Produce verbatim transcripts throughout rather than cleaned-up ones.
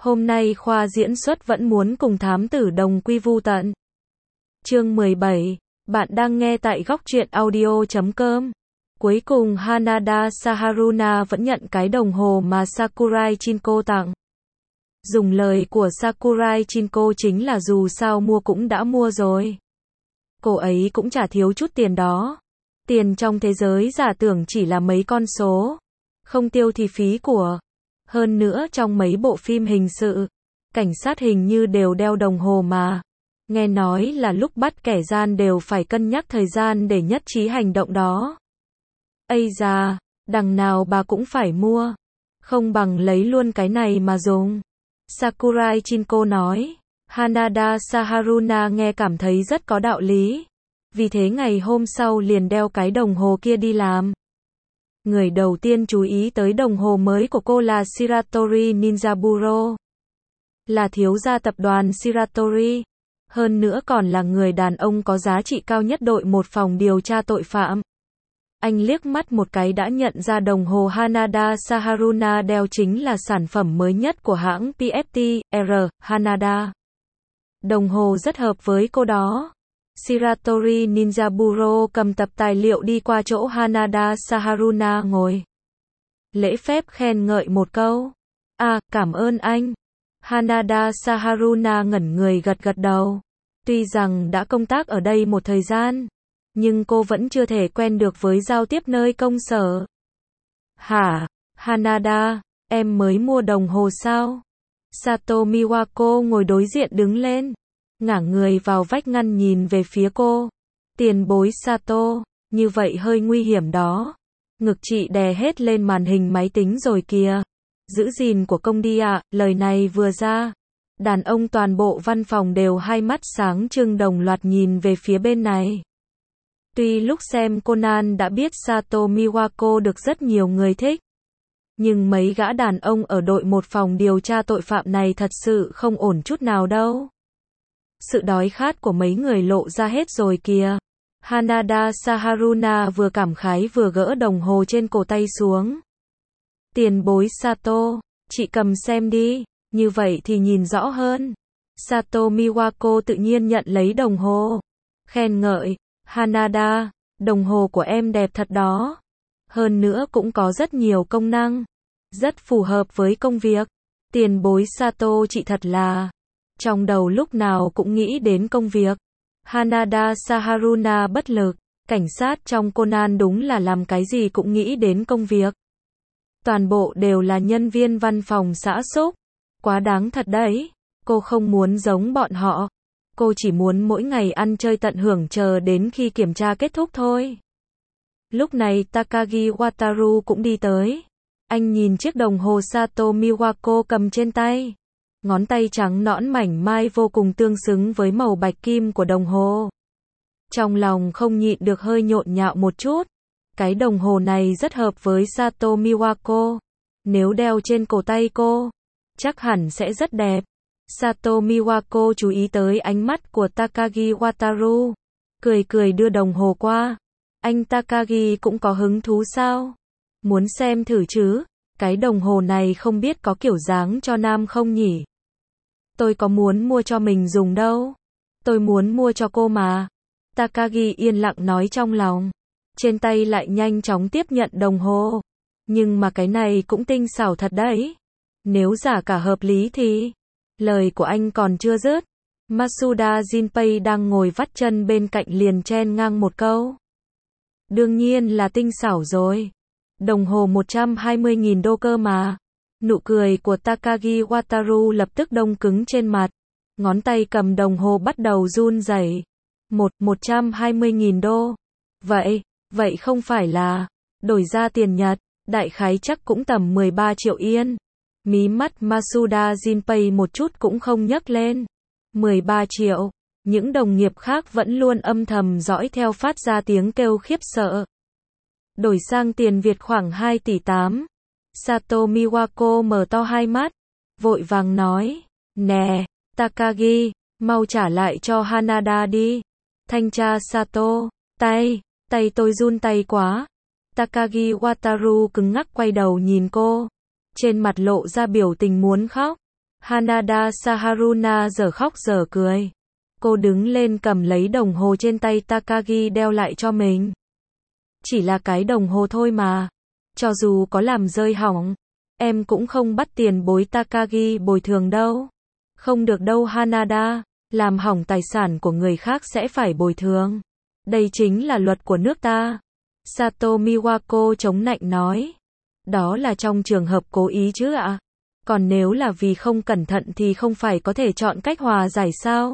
Hôm nay khoa diễn xuất vẫn muốn cùng thám tử đồng quy vu tận. Chương mười bảy, bạn đang nghe tại góc truyện audio chấm com. Cuối cùng Hanada Saharuna vẫn nhận cái đồng hồ mà Sakurai Chinko tặng. Dùng lời của Sakurai Chinko chính là dù sao mua cũng đã mua rồi. Cô ấy cũng chả thiếu chút tiền đó. Tiền trong thế giới giả tưởng chỉ là mấy con số. Không tiêu thì phí của. Hơn nữa trong mấy bộ phim hình sự, cảnh sát hình như đều đeo đồng hồ mà. Nghe nói là lúc bắt kẻ gian đều phải cân nhắc thời gian để nhất trí hành động đó. Ây da, đằng nào bà cũng phải mua. Không bằng lấy luôn cái này mà dùng. Sakurai Chinko nói. Hanada Saharuna nghe cảm thấy rất có đạo lý. Vì thế ngày hôm sau liền đeo cái đồng hồ kia đi làm. Người đầu tiên chú ý tới đồng hồ mới của cô là Shiratori Ninjaburo. Là thiếu gia tập đoàn Shiratori. Hơn nữa còn là người đàn ông có giá trị cao nhất đội một phòng điều tra tội phạm. Anh liếc mắt một cái đã nhận ra đồng hồ Hanada Saharuna đeo chính là sản phẩm mới nhất của hãng pê ép tê, R, Hanada. Đồng hồ rất hợp với cô đó. Shiratori Ninjaburo cầm tập tài liệu đi qua chỗ Hanada Saharuna ngồi. Lễ phép khen ngợi một câu. À, cảm ơn anh. Hanada Saharuna ngẩn người gật gật đầu. Tuy rằng đã công tác ở đây một thời gian, nhưng cô vẫn chưa thể quen được với giao tiếp nơi công sở. Hả? Hanada, em mới mua đồng hồ sao? Sato Miwako ngồi đối diện đứng lên, ngả người vào vách ngăn nhìn về phía cô. Tiền bối Sato, như vậy hơi nguy hiểm đó. Ngực chị đè hết lên màn hình máy tính rồi kìa. Giữ gìn của công đi ạ, à, lời này vừa ra. Đàn ông toàn bộ văn phòng đều hai mắt sáng trưng đồng loạt nhìn về phía bên này. Tuy lúc xem Conan đã biết Sato Miwako được rất nhiều người thích. Nhưng mấy gã đàn ông ở đội một phòng điều tra tội phạm này thật sự không ổn chút nào đâu. Sự đói khát của mấy người lộ ra hết rồi kìa. Hanada Saharuna vừa cảm khái vừa gỡ đồng hồ trên cổ tay xuống. Tiền bối Sato, chị cầm xem đi, như vậy thì nhìn rõ hơn. Sato Miwako tự nhiên nhận lấy đồng hồ. Khen ngợi, Hanada, đồng hồ của em đẹp thật đó. Hơn nữa cũng có rất nhiều công năng. Rất phù hợp với công việc. Tiền bối Sato chị thật là. Trong đầu lúc nào cũng nghĩ đến công việc. Hanada Saharuna bất lực. Cảnh sát trong Conan đúng là làm cái gì cũng nghĩ đến công việc. Toàn bộ đều là nhân viên văn phòng xã xúc. Quá đáng thật đấy. Cô không muốn giống bọn họ. Cô chỉ muốn mỗi ngày ăn chơi tận hưởng chờ đến khi kiểm tra kết thúc thôi. Lúc này Takagi Wataru cũng đi tới. Anh nhìn chiếc đồng hồ Sato Miwako cầm trên tay. Ngón tay trắng nõn mảnh mai vô cùng tương xứng với màu bạch kim của đồng hồ. Trong lòng không nhịn được hơi nhộn nhạo một chút. Cái đồng hồ này rất hợp với Sato Miwako. Nếu đeo trên cổ tay cô, chắc hẳn sẽ rất đẹp. Sato Miwako chú ý tới ánh mắt của Takagi Wataru. Cười cười đưa đồng hồ qua. Anh Takagi cũng có hứng thú sao? Muốn xem thử chứ? Cái đồng hồ này không biết có kiểu dáng cho nam không nhỉ? Tôi có muốn mua cho mình dùng đâu. Tôi muốn mua cho cô mà. Takagi yên lặng nói trong lòng. Trên tay lại nhanh chóng tiếp nhận đồng hồ. Nhưng mà cái này cũng tinh xảo thật đấy. Nếu giả cả hợp lý thì... Lời của anh còn chưa dứt. Masuda Jinpei đang ngồi vắt chân bên cạnh liền chen ngang một câu. Đương nhiên là tinh xảo rồi. Đồng hồ một trăm hai mươi nghìn đô cơ mà. Nụ cười của Takagi Wataru lập tức đông cứng trên mặt. Ngón tay cầm đồng hồ bắt đầu run rẩy. Một, một trăm hai mươi nghìn đô. Vậy, vậy không phải là, đổi ra tiền Nhật, đại khái chắc cũng tầm mười ba triệu yên. Mí mắt Masuda Jinpei một chút cũng không nhấc lên. mười ba triệu. Những đồng nghiệp khác vẫn luôn âm thầm dõi theo phát ra tiếng kêu khiếp sợ. Đổi sang tiền Việt khoảng hai tỷ tám. Sato Miwako mở to hai mắt. Vội vàng nói. Nè, Takagi, mau trả lại cho Hanada đi. Thanh tra Sato, tay, tay tôi run tay quá. Takagi Wataru cứng ngắc quay đầu nhìn cô. Trên mặt lộ ra biểu tình muốn khóc. Hanada Saharuna giờ khóc giờ cười. Cô đứng lên cầm lấy đồng hồ trên tay Takagi đeo lại cho mình. Chỉ là cái đồng hồ thôi mà. Cho dù có làm rơi hỏng, em cũng không bắt tiền bối Takagi bồi thường đâu. Không được đâu Hanada, làm hỏng tài sản của người khác sẽ phải bồi thường. Đây chính là luật của nước ta. Sato Miwako chống nạnh nói. Đó là trong trường hợp cố ý chứ ạ? Còn nếu là vì không cẩn thận thì không phải có thể chọn cách hòa giải sao?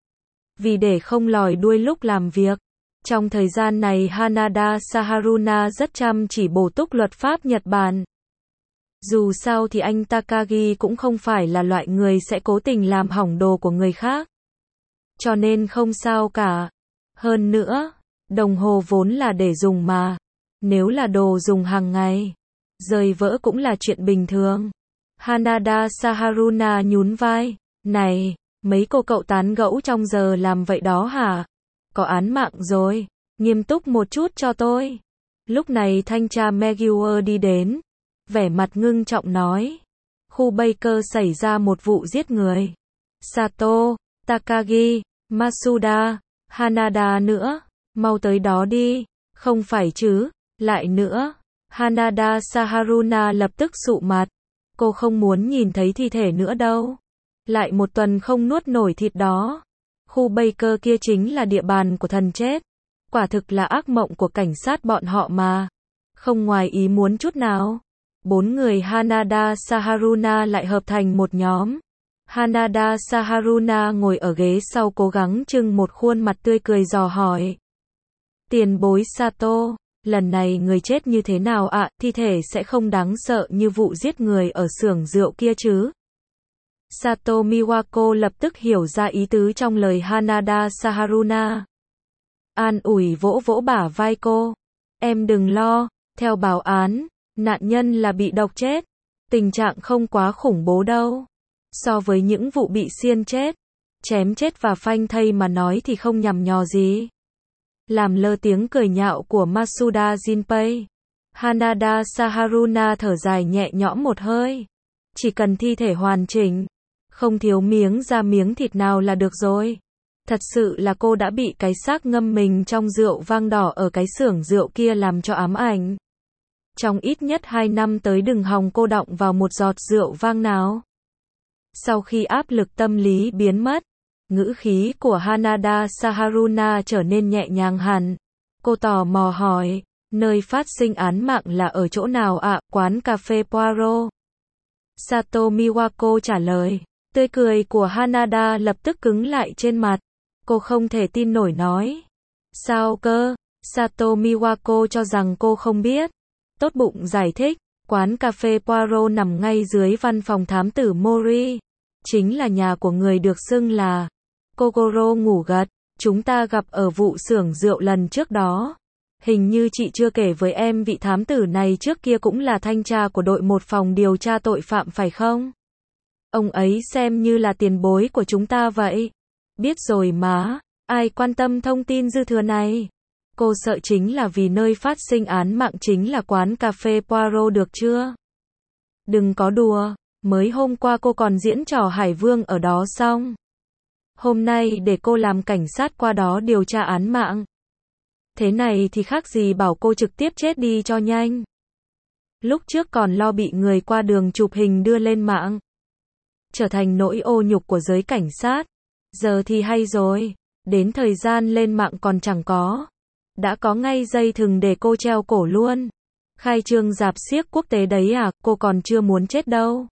Vì để không lòi đuôi lúc làm việc. Trong thời gian này Hanada Saharuna rất chăm chỉ bổ túc luật pháp Nhật Bản. Dù sao thì anh Takagi cũng không phải là loại người sẽ cố tình làm hỏng đồ của người khác. Cho nên không sao cả. Hơn nữa, đồng hồ vốn là để dùng mà. Nếu là đồ dùng hàng ngày, rơi vỡ cũng là chuyện bình thường. Hanada Saharuna nhún vai. Này, mấy cô cậu tán gẫu trong giờ làm vậy đó hả? Có án mạng rồi. Nghiêm túc một chút cho tôi. Lúc này thanh tra Meguier đi đến. Vẻ mặt ngưng trọng nói. Khu Baker xảy ra một vụ giết người. Sato, Takagi, Masuda, Hanada nữa. Mau tới đó đi. Không phải chứ. Lại nữa. Hanada Saharuna lập tức sụ mặt. Cô không muốn nhìn thấy thi thể nữa đâu. Lại một tuần không nuốt nổi thịt đó. Khu Baker kia chính là địa bàn của thần chết. Quả thực là ác mộng của cảnh sát bọn họ mà. Không ngoài ý muốn chút nào. Bốn người Hanada Saharuna lại hợp thành một nhóm. Hanada Saharuna ngồi ở ghế sau cố gắng trưng một khuôn mặt tươi cười dò hỏi. Tiền bối Sato, lần này người chết như thế nào ạ? À? Thi thể sẽ không đáng sợ như vụ giết người ở xưởng rượu kia chứ? Sato Miwako lập tức hiểu ra ý tứ trong lời Hanada Saharuna. An ủi vỗ vỗ bả vai cô. Em đừng lo, theo báo án, nạn nhân là bị độc chết. Tình trạng không quá khủng bố đâu. So với những vụ bị xiên chết, chém chết và phanh thây mà nói thì không nhằm nhò gì. Làm lơ tiếng cười nhạo của Masuda Jinpei. Hanada Saharuna thở dài nhẹ nhõm một hơi. Chỉ cần thi thể hoàn chỉnh, không thiếu miếng da miếng thịt nào là được rồi. Thật sự là cô đã bị cái xác ngâm mình trong rượu vang đỏ ở cái xưởng rượu kia làm cho ám ảnh. Trong ít nhất hai năm tới đừng hòng cô đọng vào một giọt rượu vang nào. Sau khi áp lực tâm lý biến mất, ngữ khí của Hanada Saharuna trở nên nhẹ nhàng hẳn. Cô tò mò hỏi, nơi phát sinh án mạng là ở chỗ nào ạ? À? Quán cà phê Poirot. Sato Miwako trả lời. Tươi cười của Hanada lập tức cứng lại trên mặt. Cô không thể tin nổi nói. Sao cơ? Sato Miwako cho rằng cô không biết. Tốt bụng giải thích. Quán cà phê Poirot nằm ngay dưới văn phòng thám tử Mori. Chính là nhà của người được xưng là Kogoro ngủ gật. Chúng ta gặp ở vụ xưởng rượu lần trước đó. Hình như chị chưa kể với em vị thám tử này trước kia cũng là thanh tra của đội một phòng điều tra tội phạm phải không? Ông ấy xem như là tiền bối của chúng ta vậy. Biết rồi má, ai quan tâm thông tin dư thừa này? Cô sợ chính là vì nơi phát sinh án mạng chính là quán cà phê Poirot được chưa? Đừng có đùa, mới hôm qua cô còn diễn trò Hải Vương ở đó xong. Hôm nay để cô làm cảnh sát qua đó điều tra án mạng. Thế này thì khác gì bảo cô trực tiếp chết đi cho nhanh. Lúc trước còn lo bị người qua đường chụp hình đưa lên mạng. Trở thành nỗi ô nhục của giới cảnh sát. Giờ thì hay rồi, đến thời gian lên mạng còn chẳng có. Đã có ngay dây thừng để cô treo cổ luôn. Khai trương rạp xiếc quốc tế đấy à, cô còn chưa muốn chết đâu.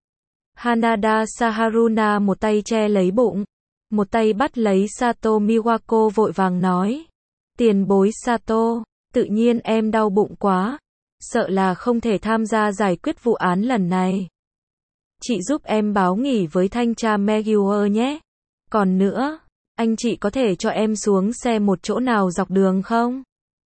Hanada Saharuna một tay che lấy bụng, một tay bắt lấy Sato Miwako vội vàng nói. Tiền bối Sato, tự nhiên em đau bụng quá. Sợ là không thể tham gia giải quyết vụ án lần này. Chị giúp em báo nghỉ với thanh tra Meguier nhé. Còn nữa, anh chị có thể cho em xuống xe một chỗ nào dọc đường không?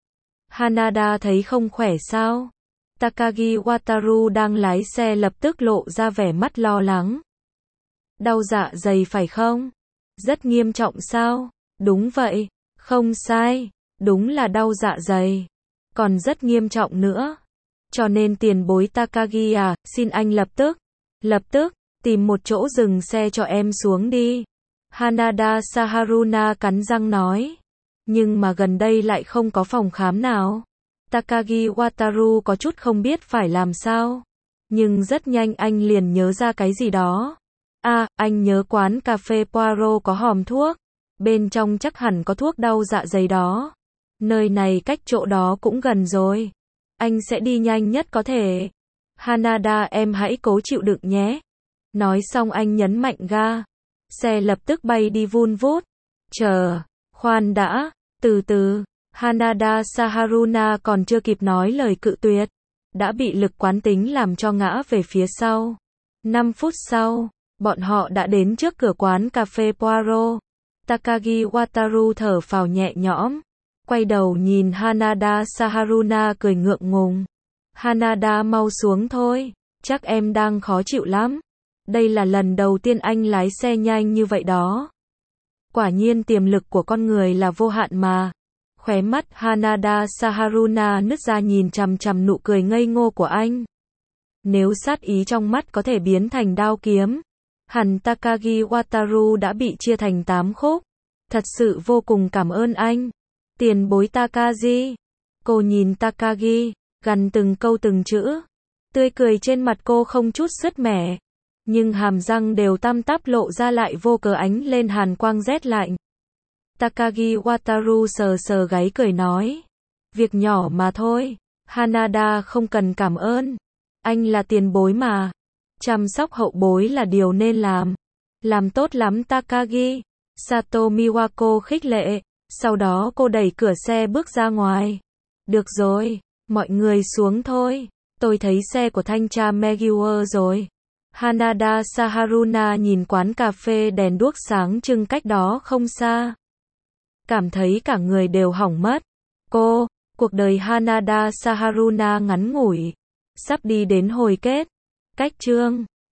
Hanada thấy không khỏe sao? Takagi Wataru đang lái xe lập tức lộ ra vẻ mắt lo lắng. Đau dạ dày phải không? Rất nghiêm trọng sao? Đúng vậy, không sai, đúng là đau dạ dày. Còn rất nghiêm trọng nữa. Cho nên tiền bối Takagi à, xin anh lập tức, lập tức, Tìm một chỗ dừng xe cho em xuống đi. Hanada Saharuna cắn răng nói. Nhưng mà gần đây lại không có phòng khám nào. Takagi Wataru có chút không biết phải làm sao. Nhưng rất nhanh anh liền nhớ ra cái gì đó. À, anh nhớ quán cà phê Poirot có hòm thuốc. Bên trong chắc hẳn có thuốc đau dạ dày đó. Nơi này cách chỗ đó cũng gần rồi. Anh sẽ đi nhanh nhất có thể. Hanada, em hãy cố chịu đựng nhé. Nói xong anh nhấn mạnh ga. Xe lập tức bay đi vun vút. Chờ, khoan đã, từ từ. Hanada Saharuna còn chưa kịp nói lời cự tuyệt. Đã bị lực quán tính làm cho ngã về phía sau. năm phút sau, bọn họ đã đến trước cửa quán cà phê Poirot. Takagi Wataru thở phào nhẹ nhõm. Quay đầu nhìn Hanada Saharuna cười ngượng ngùng. Hanada, mau xuống thôi. Chắc em đang khó chịu lắm. Đây là lần đầu tiên anh lái xe nhanh như vậy đó. Quả nhiên tiềm lực của con người là vô hạn mà. Khóe mắt Hanada Saharuna nứt ra nhìn chằm chằm nụ cười ngây ngô của anh. Nếu sát ý trong mắt có thể biến thành đao kiếm, hẳn Takagi Wataru đã bị chia thành tám khúc. Thật sự vô cùng cảm ơn anh. Tiền bối Takagi. Cô nhìn Takagi, gằn từng câu từng chữ. Tươi cười trên mặt cô không chút sứt mẻ. Nhưng hàm răng đều tăm tắp lộ ra lại vô cớ ánh lên hàn quang rét lạnh. Takagi Wataru sờ sờ gáy cười nói. Việc nhỏ mà thôi. Hanada, không cần cảm ơn. Anh là tiền bối mà. Chăm sóc hậu bối là điều nên làm. Làm tốt lắm Takagi. Sato Miwako khích lệ. Sau đó cô đẩy cửa xe bước ra ngoài. Được rồi, mọi người xuống thôi. Tôi thấy xe của thanh tra Megiwer rồi. Hanada Saharuna nhìn quán cà phê đèn đuốc sáng trưng cách đó không xa. Cảm thấy cả người đều hỏng mất. Cô, cuộc đời Hanada Saharuna ngắn ngủi. Sắp đi đến hồi kết. Cách chương